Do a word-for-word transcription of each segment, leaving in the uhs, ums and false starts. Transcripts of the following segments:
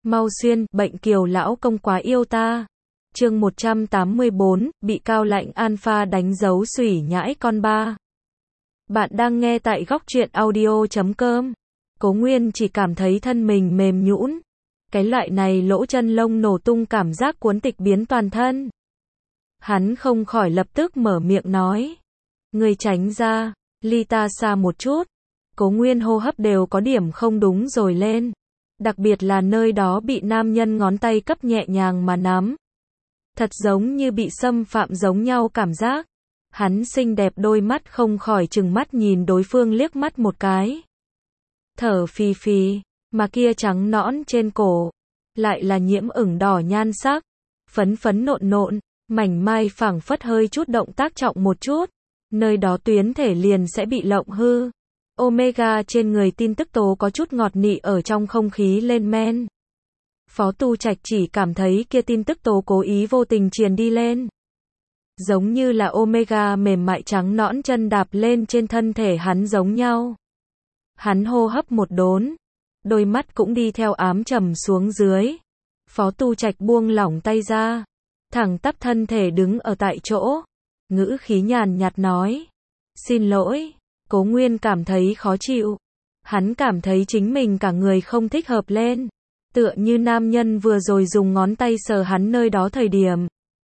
Mau xuyên, bệnh kiều lão công quá yêu ta. Chương một trăm tám mươi bốn, bị cao lạnh alpha đánh dấu xủy nhãi con ba. Bạn đang nghe tại góc truyện audio chấm com. Cố Nguyên chỉ cảm thấy thân mình mềm nhũn. Cái loại này lỗ chân lông nổ tung cảm giác cuốn tịch biến toàn thân. Hắn không khỏi lập tức mở miệng nói. Người tránh ra, ly ta xa một chút. Cố Nguyên hô hấp đều có điểm không đúng rồi lên. Đặc biệt là nơi đó bị nam nhân ngón tay cấp nhẹ nhàng mà nắm. Thật giống như bị xâm phạm giống nhau cảm giác. Hắn xinh đẹp đôi mắt không khỏi chừng mắt nhìn đối phương liếc mắt một cái. Thở phì phì, mà kia trắng nõn trên cổ, lại là nhiễm ửng đỏ nhan sắc, phấn phấn nộn nộn, mảnh mai phảng phất hơi chút động tác trọng một chút, nơi đó tuyến thể liền sẽ bị lộng hư. Omega trên người tin tức tố có chút ngọt nị ở trong không khí lên men. Phó Tu Trạch chỉ cảm thấy kia tin tức tố cố ý vô tình truyền đi lên. Giống như là Omega mềm mại trắng nõn chân đạp lên trên thân thể hắn giống nhau. Hắn hô hấp một đốn, đôi mắt cũng đi theo ám trầm xuống dưới. Phó Tu Trạch buông lỏng tay ra, thẳng tắp thân thể đứng ở tại chỗ, ngữ khí nhàn nhạt nói: "Xin lỗi." Cố Nguyên cảm thấy khó chịu. Hắn cảm thấy chính mình cả người không thích hợp lên. Tựa như nam nhân vừa rồi dùng ngón tay sờ hắn nơi đó thời điểm.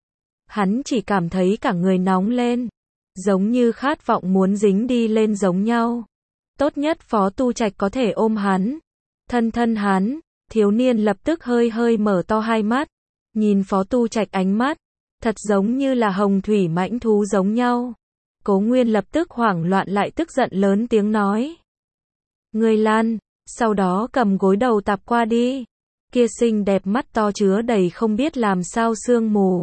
Hắn chỉ cảm thấy cả người nóng lên. Giống như khát vọng muốn dính đi lên giống nhau. Tốt nhất Phó Tu Trạch có thể ôm hắn. Thân thân hắn, thiếu niên lập tức hơi hơi mở to hai mắt. Nhìn Phó Tu Trạch ánh mắt. Thật giống như là hồng thủy mãnh thú giống nhau. Cố Nguyên lập tức hoảng loạn lại tức giận lớn tiếng nói. Người lan, sau đó cầm gối đầu tạp qua đi. Kia xinh đẹp mắt to chứa đầy không biết làm sao sương mù.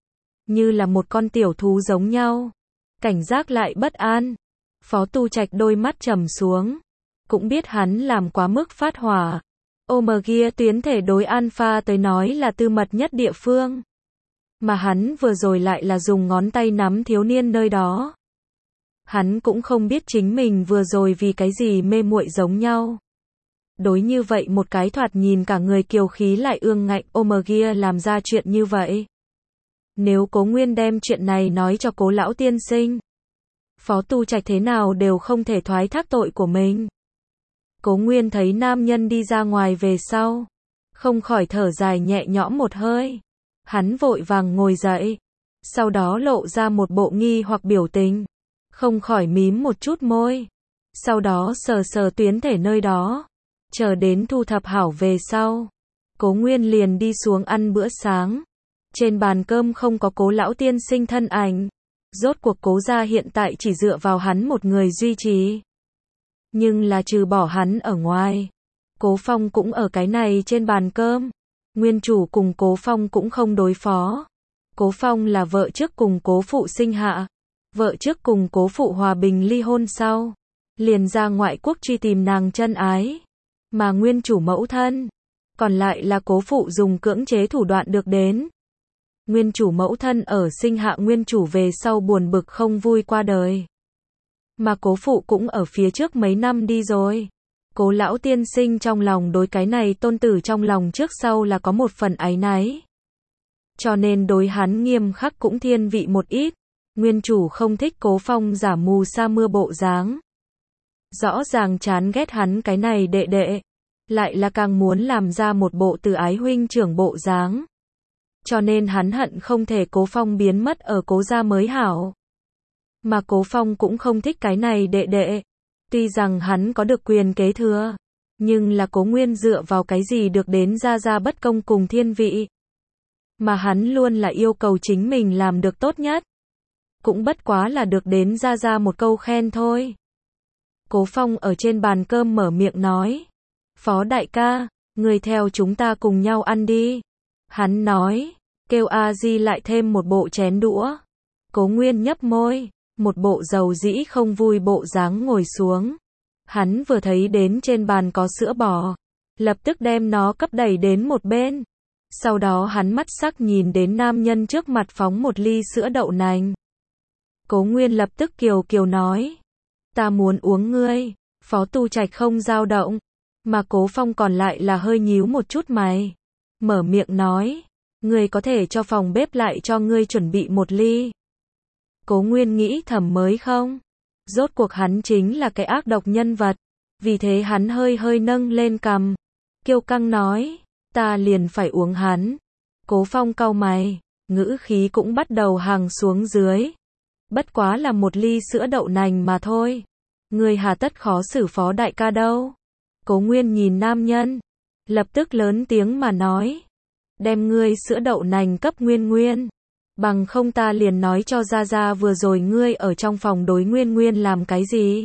Như là một con tiểu thú giống nhau. Cảnh giác lại bất an. Phó Tu Trạch đôi mắt trầm xuống. Cũng biết hắn làm quá mức phát hỏa. Omega tuyến thể đối alpha tới nói là tư mật nhất địa phương. Mà hắn vừa rồi lại là dùng ngón tay nắm thiếu niên nơi đó. Hắn cũng không biết chính mình vừa rồi vì cái gì mê muội giống nhau. Đối như vậy một cái thoạt nhìn cả người kiều khí lại ương ngạnh Omega làm ra chuyện như vậy. Nếu Cố Nguyên đem chuyện này nói cho Cố lão tiên sinh, Phó Tu Trạch thế nào đều không thể thoái thác tội của mình. Cố Nguyên thấy nam nhân đi ra ngoài về sau, không khỏi thở dài nhẹ nhõm một hơi. Hắn vội vàng ngồi dậy, sau đó lộ ra một bộ nghi hoặc biểu tình. Không khỏi mím một chút môi. Sau đó sờ sờ tuyến thể nơi đó. Chờ đến thu thập hảo về sau. Cố Nguyên liền đi xuống ăn bữa sáng. Trên bàn cơm không có Cố lão tiên sinh thân ảnh. Rốt cuộc Cố gia hiện tại chỉ dựa vào hắn một người duy trì. Nhưng là trừ bỏ hắn ở ngoài. Cố Phong cũng ở cái này trên bàn cơm. Nguyên chủ cùng Cố Phong cũng không đối phó. Cố Phong là vợ trước cùng Cố phụ sinh hạ. Vợ trước cùng Cố phụ hòa bình ly hôn sau, liền ra ngoại quốc truy tìm nàng chân ái. Mà nguyên chủ mẫu thân, còn lại là Cố phụ dùng cưỡng chế thủ đoạn được đến. Nguyên chủ mẫu thân ở sinh hạ nguyên chủ về sau buồn bực không vui qua đời. Mà Cố phụ cũng ở phía trước mấy năm đi rồi. Cố lão tiên sinh trong lòng đối cái này tôn tử trong lòng trước sau là có một phần áy náy. Cho nên đối hắn nghiêm khắc cũng thiên vị một ít. Nguyên chủ không thích Cố Phong giả mù sa mưa bộ dáng. Rõ ràng chán ghét hắn cái này đệ đệ. Lại là càng muốn làm ra một bộ từ ái huynh trưởng bộ dáng. Cho nên hắn hận không thể Cố Phong biến mất ở Cố gia mới hảo. Mà Cố Phong cũng không thích cái này đệ đệ. Tuy rằng hắn có được quyền kế thừa. Nhưng là Cố Nguyên dựa vào cái gì được đến gia gia bất công cùng thiên vị. Mà hắn luôn là yêu cầu chính mình làm được tốt nhất. Cũng bất quá là được đến ra ra một câu khen thôi. Cố Phong ở trên bàn cơm mở miệng nói. Phó đại ca, người theo chúng ta cùng nhau ăn đi. Hắn nói, kêu A Di lại thêm một bộ chén đũa. Cố Nguyên nhấp môi, một bộ dầu dĩ không vui bộ dáng ngồi xuống. Hắn vừa thấy đến trên bàn có sữa bò, lập tức đem nó cấp đẩy đến một bên. Sau đó hắn mắt sắc nhìn đến nam nhân trước mặt phóng một ly sữa đậu nành. Cố Nguyên lập tức kiều kiều nói. Ta muốn uống ngươi. Phó Tu Trạch không dao động. Mà Cố Phong còn lại là hơi nhíu một chút mày. mở miệng nói, ngươi có thể cho phòng bếp lại cho ngươi chuẩn bị một ly. Cố Nguyên nghĩ thầm mới không. Rốt cuộc hắn chính là cái ác độc nhân vật, vì thế hắn hơi hơi nâng lên cằm, kiêu căng nói, ta liền phải uống hắn. Cố Phong cau mày, ngữ khí cũng bắt đầu hàng xuống dưới. Bất quá là một ly sữa đậu nành mà thôi. Ngươi hà tất khó xử Phó đại ca đâu. Cố Nguyên nhìn nam nhân, lập tức lớn tiếng mà nói, đem ngươi sữa đậu nành cấp Nguyên Nguyên. Bằng không ta liền nói cho Gia Gia vừa rồi ngươi ở trong phòng đối Nguyên Nguyên làm cái gì.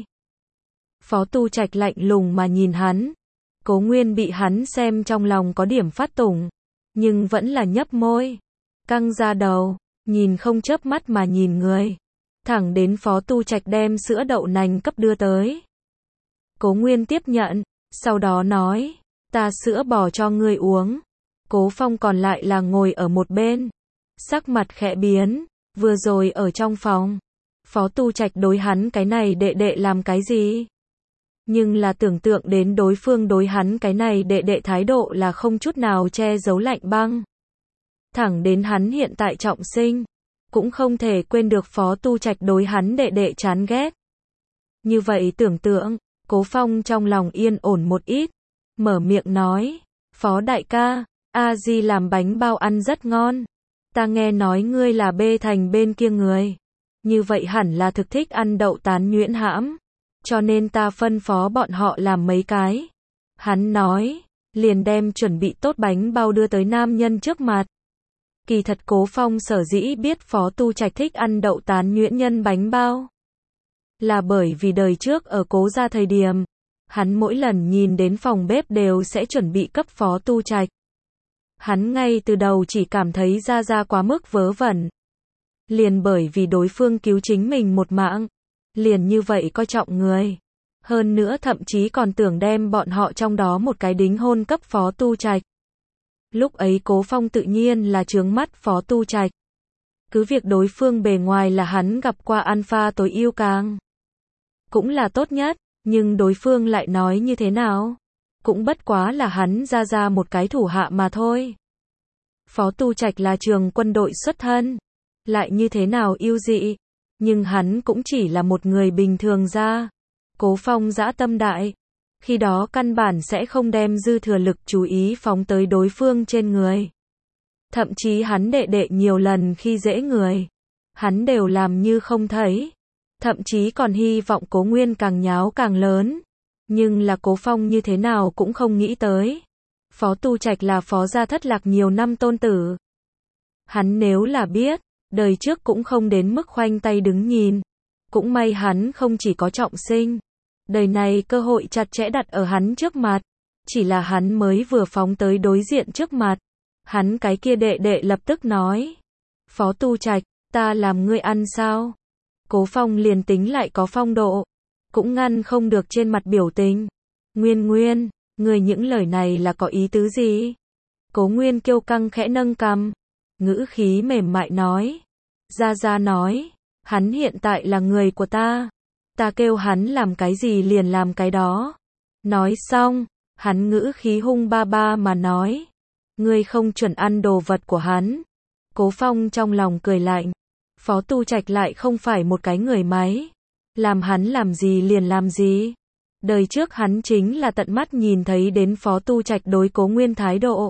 Phó Tu Trạch lạnh lùng mà nhìn hắn. Cố Nguyên bị hắn xem trong lòng có điểm phát tủng, nhưng vẫn là nhấp môi, căng ra đầu, nhìn không chớp mắt mà nhìn người. Thẳng đến Phó Tu Trạch đem sữa đậu nành cấp đưa tới. Cố Nguyên tiếp nhận, sau đó nói, ta sữa bò cho ngươi uống. Cố Phong còn lại là ngồi ở một bên, sắc mặt khẽ biến, vừa rồi ở trong phòng, Phó Tu Trạch đối hắn cái này đệ đệ làm cái gì? Nhưng là tưởng tượng đến đối phương đối hắn cái này đệ đệ thái độ là không chút nào che giấu lạnh băng. Thẳng đến hắn hiện tại trọng sinh, cũng không thể quên được Phó Tu Trạch đối hắn đệ đệ chán ghét. Như vậy tưởng tượng, Cố Phong trong lòng yên ổn một ít, mở miệng nói, Phó đại ca, A Di làm bánh bao ăn rất ngon. Ta nghe nói ngươi là Bê Thành bên kia người, như vậy hẳn là thực thích ăn đậu tán nhuyễn hãm, cho nên ta phân phó bọn họ làm mấy cái. Hắn nói, liền đem chuẩn bị tốt bánh bao đưa tới nam nhân trước mặt. Kỳ thật Cố Phong sở dĩ biết Phó Tu Trạch thích ăn đậu tán nhuyễn nhân bánh bao, là bởi vì đời trước ở Cố gia thời điểm, hắn mỗi lần nhìn đến phòng bếp đều sẽ chuẩn bị cấp Phó Tu Trạch. Hắn ngay từ đầu chỉ cảm thấy Gia Gia quá mức vớ vẩn. Liền bởi vì đối phương cứu chính mình một mạng, liền như vậy coi trọng người. Hơn nữa thậm chí còn tưởng đem bọn họ trong đó một cái đính hôn cấp Phó Tu Trạch. Lúc ấy Cố Phong tự nhiên là trướng mắt Phó Tu Trạch. Cứ việc đối phương bề ngoài là hắn gặp qua alpha tối yêu càng, cũng là tốt nhất, nhưng đối phương lại nói như thế nào? Cũng bất quá là hắn Gia Gia một cái thủ hạ mà thôi. Phó Tu Trạch là trường quân đội xuất thân, lại như thế nào yêu dị, nhưng hắn cũng chỉ là một người bình thường ra. Cố Phong dã tâm đại, khi đó căn bản sẽ không đem dư thừa lực chú ý phóng tới đối phương trên người. Thậm chí hắn đệ đệ nhiều lần khi dễ người, hắn đều làm như không thấy, thậm chí còn hy vọng Cố Nguyên càng nháo càng lớn. Nhưng là Cố Phong như thế nào cũng không nghĩ tới, Phó Tu Trạch là Phó gia thất lạc nhiều năm tôn tử. Hắn nếu là biết, đời trước cũng không đến mức khoanh tay đứng nhìn. Cũng may hắn không chỉ có trọng sinh, đời này cơ hội chặt chẽ đặt ở hắn trước mặt. Chỉ là hắn mới vừa phóng tới đối diện trước mặt, hắn cái kia đệ đệ lập tức nói, Phó Tu Trạch, ta làm ngươi ăn sao? Cố Phong liền tính lại có phong độ, cũng ngăn không được trên mặt biểu tình. Nguyên Nguyên, ngươi những lời này là có ý tứ gì? Cố Nguyên kiêu căng khẽ nâng cằm, ngữ khí mềm mại nói. Gia Gia nói, hắn hiện tại là người của ta. Ta kêu hắn làm cái gì liền làm cái đó. Nói xong, hắn ngữ khí hung ba ba mà nói. Ngươi không chuẩn ăn đồ vật của hắn. Cố Phong trong lòng cười lạnh. Phó Tu Trạch lại không phải một cái người máy. Làm hắn làm gì liền làm gì. Đời trước hắn chính là tận mắt nhìn thấy đến Phó Tu Trạch đối Cố Nguyên thái độ.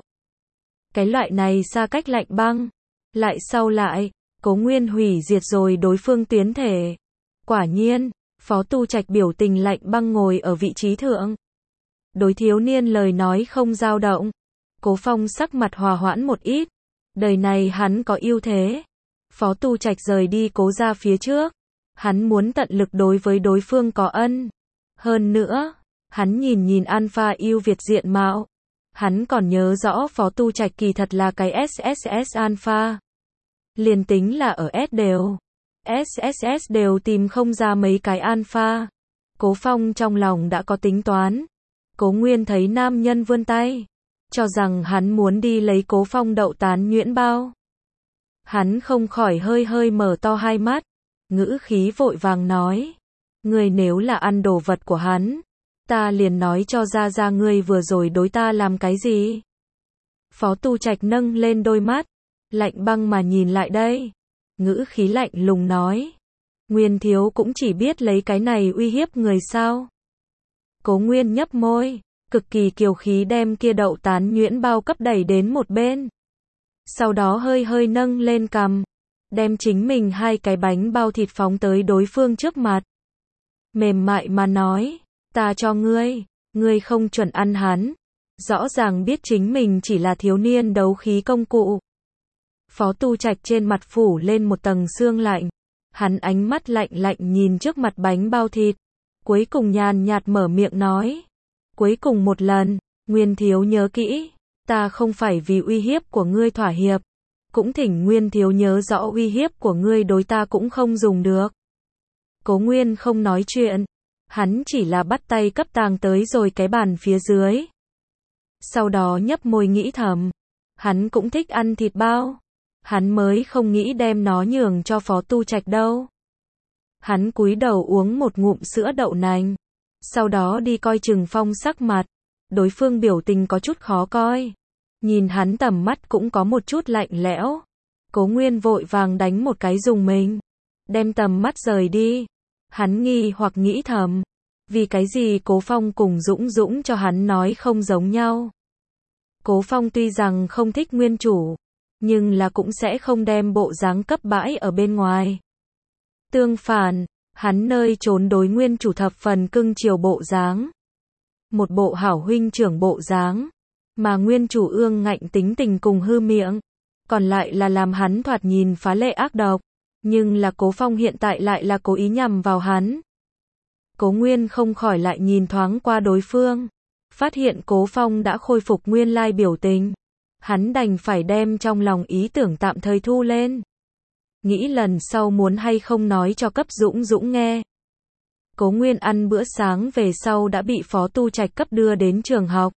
Cái loại này xa cách lạnh băng. Lại sau lại, Cố Nguyên hủy diệt rồi đối phương tiến thể. Quả nhiên, Phó Tu Trạch biểu tình lạnh băng ngồi ở vị trí thượng. Đối thiếu niên lời nói không dao động. Cố Phong sắc mặt hòa hoãn một ít. Đời này hắn có ưu thế. Phó Tu Trạch rời đi Cố gia phía trước. Hắn muốn tận lực đối với đối phương có ân. Hơn nữa, hắn nhìn nhìn alpha yêu Việt diện mạo. Hắn còn nhớ rõ Phó Tu Trạch kỳ thật là cái ét ét ét alpha. Liền tính là ở S đều, ét ét ét đều tìm không ra mấy cái alpha. Cố Phong trong lòng đã có tính toán. Cố Nguyên thấy nam nhân vươn tay, cho rằng hắn muốn đi lấy Cố Phong đậu tán nhuyễn bao. Hắn không khỏi hơi hơi mở to hai mắt, ngữ khí vội vàng nói. Ngươi nếu là ăn đồ vật của hắn, ta liền nói cho Gia Gia ngươi vừa rồi đối ta làm cái gì. Phó Tu Trạch nâng lên đôi mắt, lạnh băng mà nhìn lại đây. Ngữ khí lạnh lùng nói. Nguyên thiếu cũng chỉ biết lấy cái này uy hiếp người sao. Cố Nguyên nhấp môi, cực kỳ kiêu khí đem kia đậu tán nhuyễn bao cấp đẩy đến một bên. Sau đó hơi hơi nâng lên cằm, đem chính mình hai cái bánh bao thịt phóng tới đối phương trước mặt. Mềm mại mà nói, ta cho ngươi, ngươi không chuẩn ăn hắn. Rõ ràng biết chính mình chỉ là thiếu niên đấu khí công cụ. Phó Tu Trạch trên mặt phủ lên một tầng sương lạnh. Hắn ánh mắt lạnh lạnh nhìn trước mặt bánh bao thịt. Cuối cùng nhàn nhạt mở miệng nói. Cuối cùng một lần, Nguyên thiếu nhớ kỹ. Ta không phải vì uy hiếp của ngươi thỏa hiệp. Cũng thỉnh Nguyên thiếu nhớ rõ uy hiếp của ngươi đối ta cũng không dùng được. Cố Nguyên không nói chuyện. Hắn chỉ là bắt tay cấp tàng tới rồi cái bàn phía dưới. Sau đó nhấp môi nghĩ thầm. Hắn cũng thích ăn thịt bao. Hắn mới không nghĩ đem nó nhường cho Phó Tu Trạch đâu. Hắn cúi đầu uống một ngụm sữa đậu nành. Sau đó đi coi chừng Phong sắc mặt. Đối phương biểu tình có chút khó coi. Nhìn hắn tầm mắt cũng có một chút lạnh lẽo. Cố Nguyên vội vàng đánh một cái dùng mình. Đem tầm mắt rời đi. Hắn nghi hoặc nghĩ thầm. Vì cái gì Cố Phong cùng Dũng Dũng cho hắn nói không giống nhau. Cố Phong tuy rằng không thích nguyên chủ. Nhưng là cũng sẽ không đem bộ dáng cấp bãi ở bên ngoài. Tương phản, hắn nơi trốn đối nguyên chủ thập phần cưng chiều bộ dáng. Một bộ hảo huynh trưởng bộ dáng. Mà nguyên chủ ương ngạnh tính tình cùng hư miệng. Còn lại là làm hắn thoạt nhìn phá lệ ác độc. Nhưng là Cố Phong hiện tại lại là cố ý nhằm vào hắn. Cố Nguyên không khỏi lại nhìn thoáng qua đối phương. Phát hiện Cố Phong đã khôi phục nguyên lai biểu tình. Hắn đành phải đem trong lòng ý tưởng tạm thời thu lên. Nghĩ lần sau muốn hay không nói cho cấp Dũng Dũng nghe. Cố Nguyên ăn bữa sáng về sau đã bị Phó Tu Trạch cấp đưa đến trường học.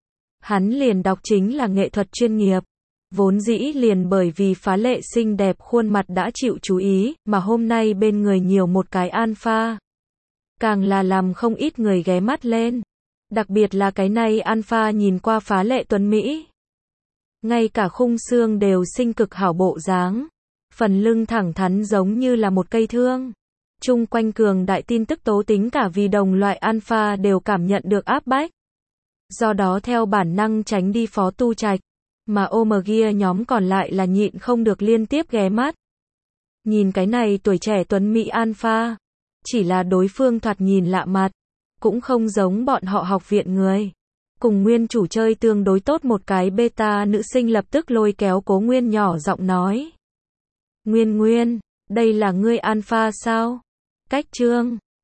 Hắn liền đọc chính là nghệ thuật chuyên nghiệp. Vốn dĩ liền bởi vì phá lệ xinh đẹp khuôn mặt đã chịu chú ý, mà hôm nay bên người nhiều một cái alpha. Càng là làm không ít người ghé mắt lên. Đặc biệt là cái này alpha nhìn qua phá lệ tuấn Mỹ. Ngay cả khung xương đều xinh cực hảo bộ dáng. Phần lưng thẳng thắn giống như là một cây thương. Chung quanh cường đại tin tức tố tính cả vì đồng loại alpha đều cảm nhận được áp bách. Do đó theo bản năng tránh đi Phó Tu Trạch. Mà Omega nhóm còn lại là nhịn không được liên tiếp ghé mắt. Nhìn cái này tuổi trẻ tuấn Mỹ alpha. Chỉ là đối phương thoạt nhìn lạ mặt. Cũng không giống bọn họ học viện người. Cùng nguyên chủ chơi tương đối tốt một cái beta nữ sinh lập tức lôi kéo Cố Nguyên nhỏ giọng nói. Nguyên Nguyên, đây là ngươi alpha sao? Cách chương